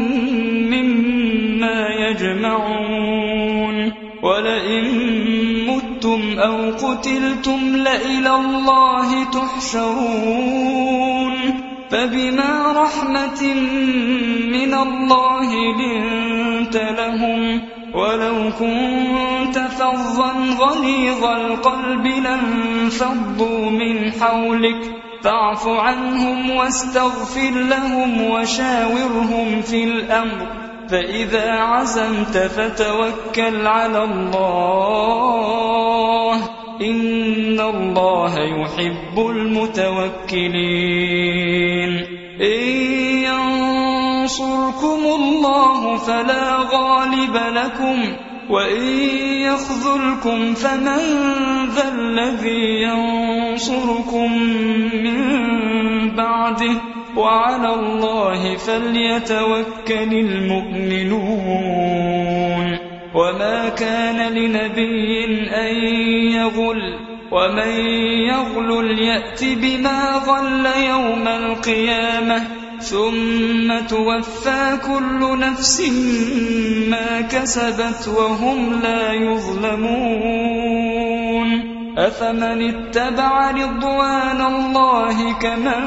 مما يجمعون ولئن متم أو قتلتم لإلى الله تحشرون فبما رحمة من الله لنت لهم ولو كنت فظا غليظ القلب لانفضوا من حولك فاعف عنهم واستغفر لهم وشاورهم في الأمر فإذا عزمت فتوكل على الله إن الله يحب المتوكلين إن ينصركم الله فلا غالب لكم وإن يخذلكم فمن ذا الذي ينصركم من بعده وعلى الله فليتوكل المؤمنون وما كان لنبي أن يغل ومن يغل يأت بما غل يوم القيامة ثم توفى كل نفس ما كسبت وهم لا يظلمون أفمن اتبع رضوان الله كمن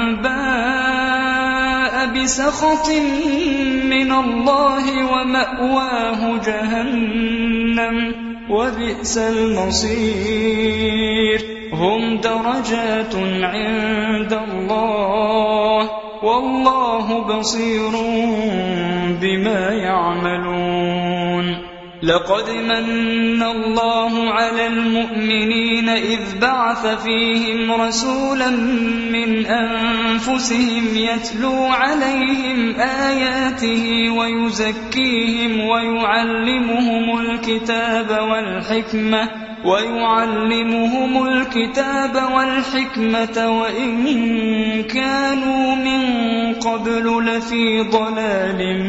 باء بسخط من الله ومأواه جهنم وبئس المصير هم درجات عند الله والله بصير بما يعملون لقد من الله على المؤمنين إذ بعث فيهم رسولا من أنفسهم يتلو عليهم آياته ويزكيهم ويعلمهم الكتاب والحكمة ويعلمهم الكتاب والحكمة وإن كانوا من قبل لفي ضلال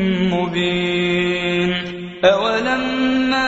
مبين. أولما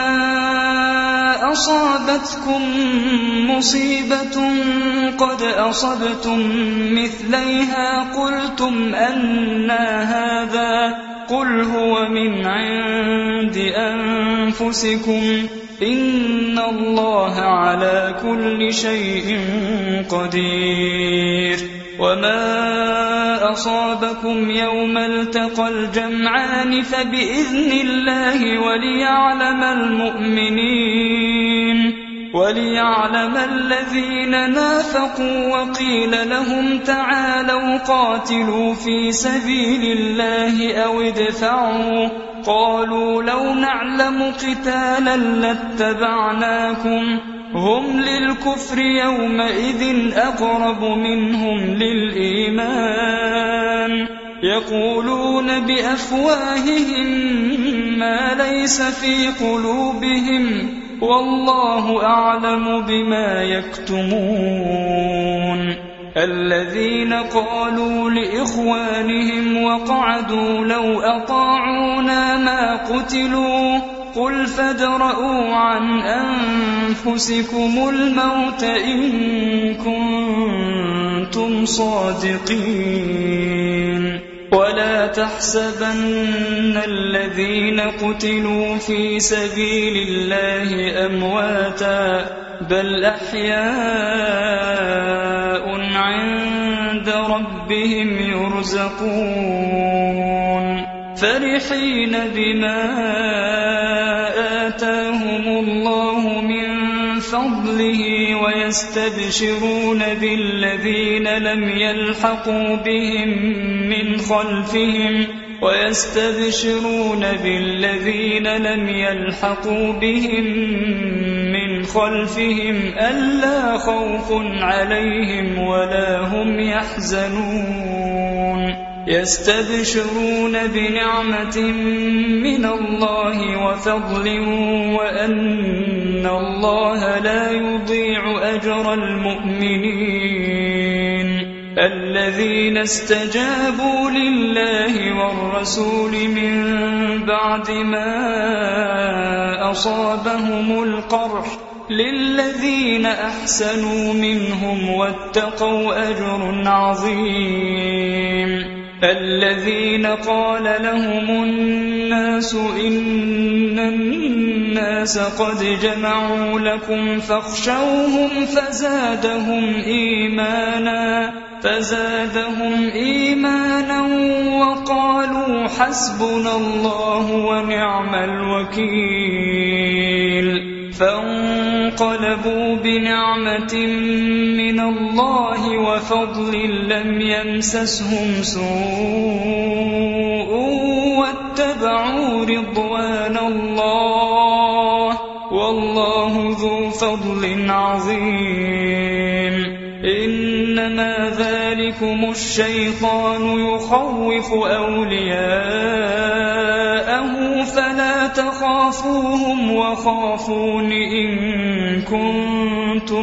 أصابتكم مصيبة قد أصبتم مثليها قلتم أنى هذا قل هو من عند أنفسكم إن الله على كل شيء قدير. وما أصابكم يوم التقى الجمعان فبإذن الله وليعلم المؤمنين وليعلم الذين نافقوا وقيل لهم تعالوا قاتلوا في سبيل الله أو ادفعوا قالوا لو نعلم قتالا لاتبعناكم هم للكفر يومئذ أقرب منهم للإيمان يقولون بأفواههم ما ليس في قلوبهم والله أعلم بما يكتمون. الذين قالوا لإخوانهم وقعدوا لو أطاعونا ما قتلوا قل فادرءوا عن أنفسكم الموت إن كنتم صادقين. ولا تحسبن الذين قتلوا في سبيل الله أمواتا بل أحياء عند ربهم يرزقون فرحين بما آتاهم الله من فضله ويستبشرون بالذين لم يلحقوا بهم من خلفهم ويستبشرون بالذين لم يلحقوا بهم من خلفهم ألا خوف عليهم ولا هم يحزنون يستبشرون بنعمة من الله وفضل وأن الله لا يضيع أجر المؤمنين. الذين استجابوا لله والرسول من بعد ما أصابهم القرح للذين أحسنوا منهم واتقوا أجر عظيم. الذين قال لهم الناس إن الناس قد جمعوا لكم فاخشوهم فزادهم إيمانا فزادهم إيمانا وقالوا حسبنا الله ونعم الوكيل. فانقلبوا بنعمة من الله وفضل لم يمسسهم سوء واتبعوا رضوان الله والله ذو فضل عظيم. إنما ذلكم الشيطان يخوف أولياءه فلا تخافوهم وخافون إن كنتم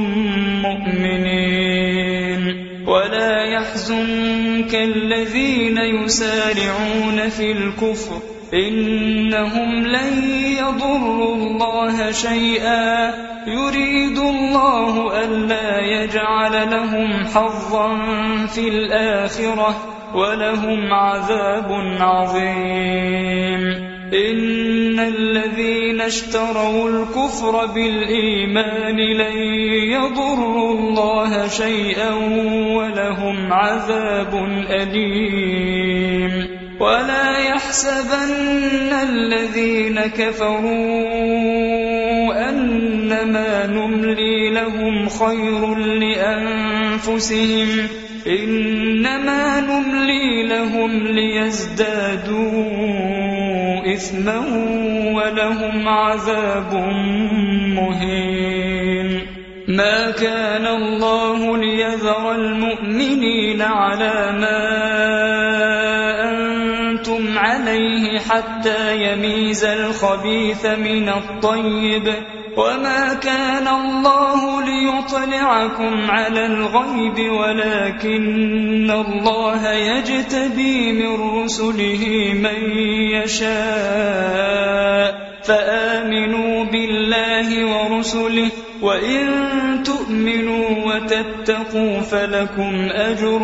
مؤمنين. ولا يحزنك الذين يسارعون في الكفر إنهم لن يضروا الله شيئا يريد الله ألا يجعل لهم حظا في الآخرة ولهم عذاب عظيم. إن الذين اشتروا الكفر بالإيمان لن يضروا الله شيئا ولهم عذاب أليم. ولا يحسبن الذين كفروا أنما نملي لهم خير لأنفسهم إنما نملي لهم ليزدادوا إثما ولهم عذاب مهين. ما كان الله ليذر المؤمنين على ما أنتم عليه حتى يميز الخبيث من الطيب، وما كان الله ليطلعكم على الغيب ولكن الله يجتبي من رسله من يشاء، فآمنوا بالله ورسله، وإن تؤمنوا وتتقوا فلكم أجر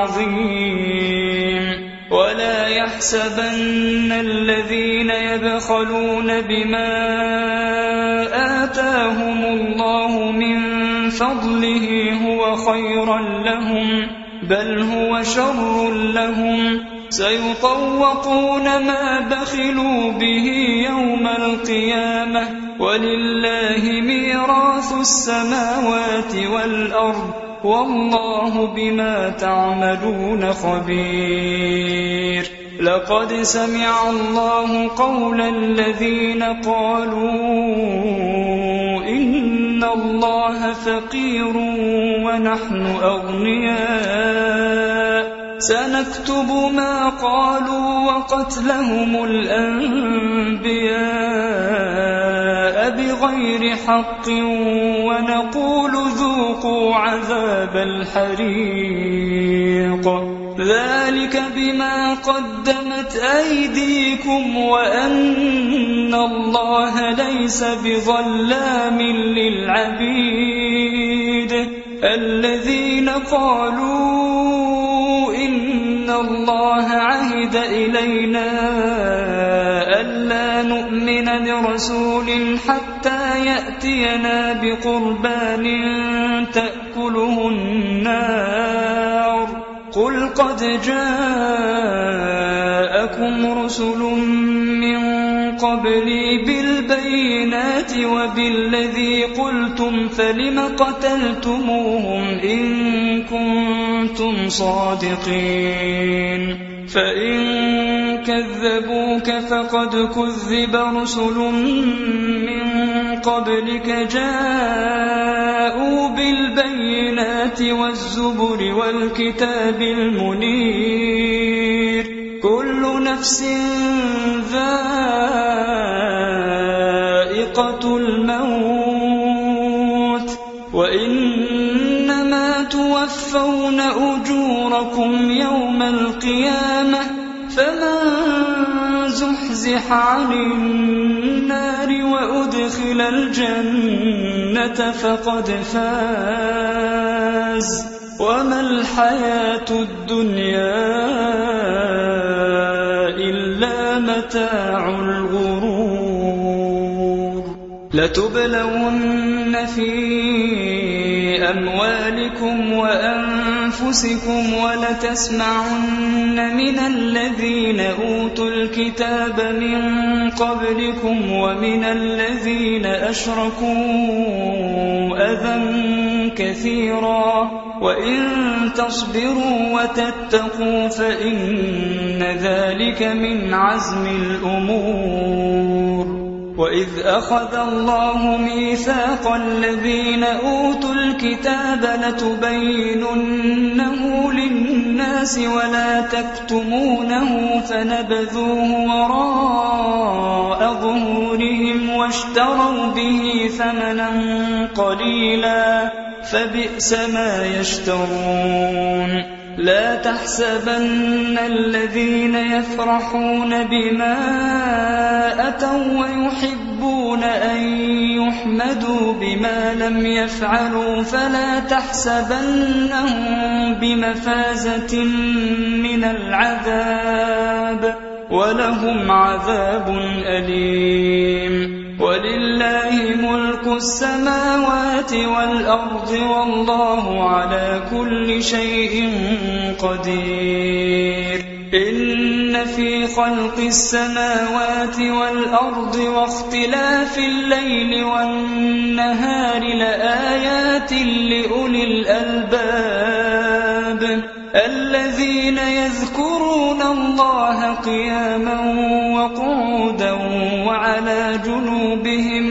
عظيم. ولا يحسبن الذين يبخلون بما آتاهم الله من فضله هو خيرا لهم، بل هو شر لهم، سيطوقون ما بخلوا به يوم القيامة، ولله ميراث السماوات والأرض، والله بما تعملون خبير. لقد سمع الله قول الذين قالوا إن الله فقير ونحن أغنياء، سنكتب ما قالوا وقتلهم الأنبياء بغير حق، ونقول ذوقوا عذاب الحريق، ذلك بما قدمت أيديكم وأن الله ليس بظلام للعبيد. الذين قالوا إن الله عهد إلينا ألا نؤمن لرسول حتى يأتينا بقربان تأكله النار، قل قد جاءكم رسل من قبلي بالبينات وبالذي قلتم فلم قتلتموهم إن كنتم صادقين. فإن كذبوك فقد كذب رسل من قبلك جاءوا بالبينات والزبر والكتاب المنير، كل نفس ذائقة الموت، وإنما توفون أجوركم يوم القيامة، فمن زحزح عن النار وأدخل الجنة فقد فاز، وما الحياة الدنيا إلا متاع الغرور. لتبلون في أموالكم وأنفسكم ولتسمعن من الذين أوتوا الكتاب من قبلكم ومن الذين أشركوا أذى كثيرا، وإن تصبروا وتتقوا فإن ذلك من عزم الأمور. وإذ أخذ الله ميثاق الذين أوتوا الكتاب لتبيننه للناس ولا تكتمونه فنبذوه وراء ظهورهم واشتروا به ثمنا قليلا فبئس ما يشترون. لا تحسبن الذين يفرحون بما أتوا ويحبون أن يحمدوا بما لم يفعلوا فلا تحسبنهم بمفازة من العذاب ولهم عذاب أليم. ولله ملك السماوات والأرض والله على كل شيء قدير. إن في خلق السماوات والأرض واختلاف الليل والنهار لآيات لأولي الألباب الذين يذكرون الله قياما وقعودا وعلى جنوبهم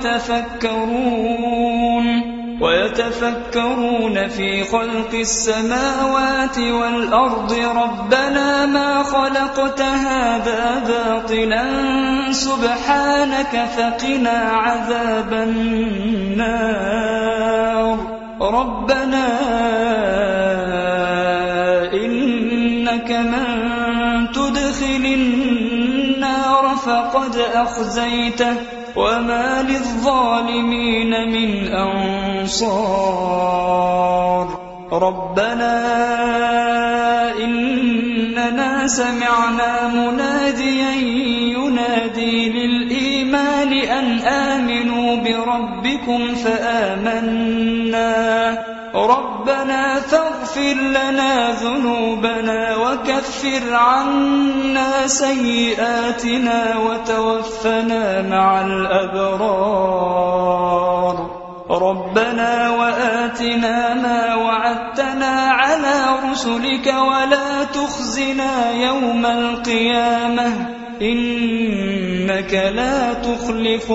ويتفكرون ويتفكرون في خلق السماوات والأرض ربنا ما خلقت هذا باطلا سبحانك فقنا عذاب النار ربنا إنك من تدخل النار فقد أخزيته وما للظالمين من أنصار ربنا إننا سمعنا مناديا ينادي للإيمان أن آمنوا بربكم فآمنا ربنا فاغفر لنا ذنوبنا وكفر عنا سيئاتنا وتوفنا مع الأبرار ربنا وآتنا ما وعدتنا على رسلك ولا تخزنا يوم القيامة إنك لا تخلف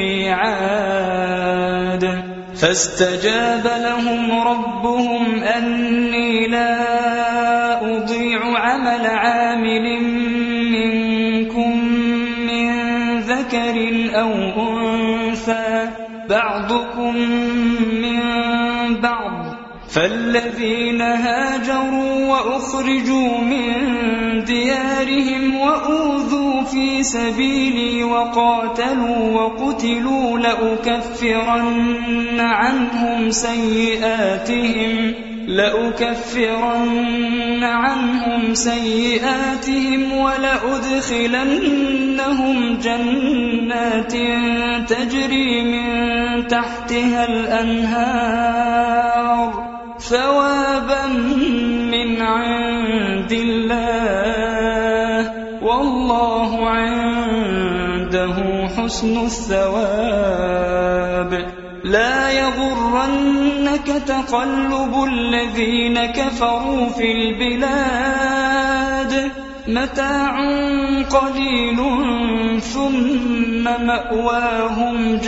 الميعاد فاستجاب لهم ربهم أني لا أضيع عمل عامل منكم من ذكر أو أنثى بعضكم من بعض فالذين هاجروا وأخرجوا من ديارهم وأوذوا في سبيلي وقاتلوا وقتلوا لأكفرن عنهم سيئاتهم لأكفرن عنهم سيئاتهم ولأدخلنهم جنات تجري من تحتها الأنهار ثوابا من عند الله والله عنده حسن الثواب لا يغرنك تقلب الذين كفروا في البلاد متاع قليل ثم مأواهم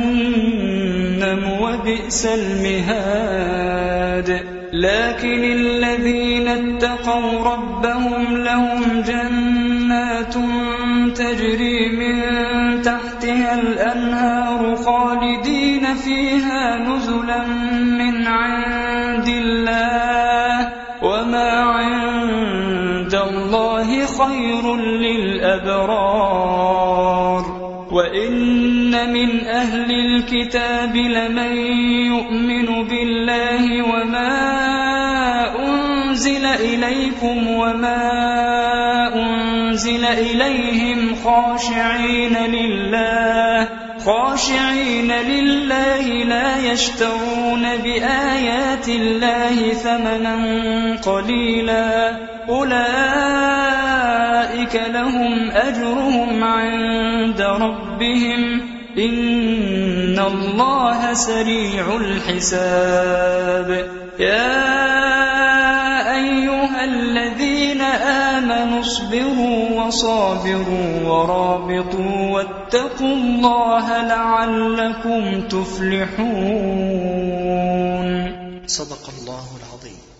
جهنم وبئس المهاد لكن الذين اتقوا ربهم لهم جنات تجري من تحتها الأنهار خالدين فيها نزلا من عند الله وما عند الله خير للأبرار وإن من أهل الكتاب لمن يؤمن بالله وما أنزل إليكم وما أنزل إليهم خاشعين لله خاشعين لله لا يشترون بآيات الله ثمنا قليلا أولئك لهم أجرهم عند ربهم إن الله سريع الحساب يا أيها الذين آمنوا اصبروا وصابروا ورابطوا واتقوا الله لعلكم تفلحون صدق الله العظيم.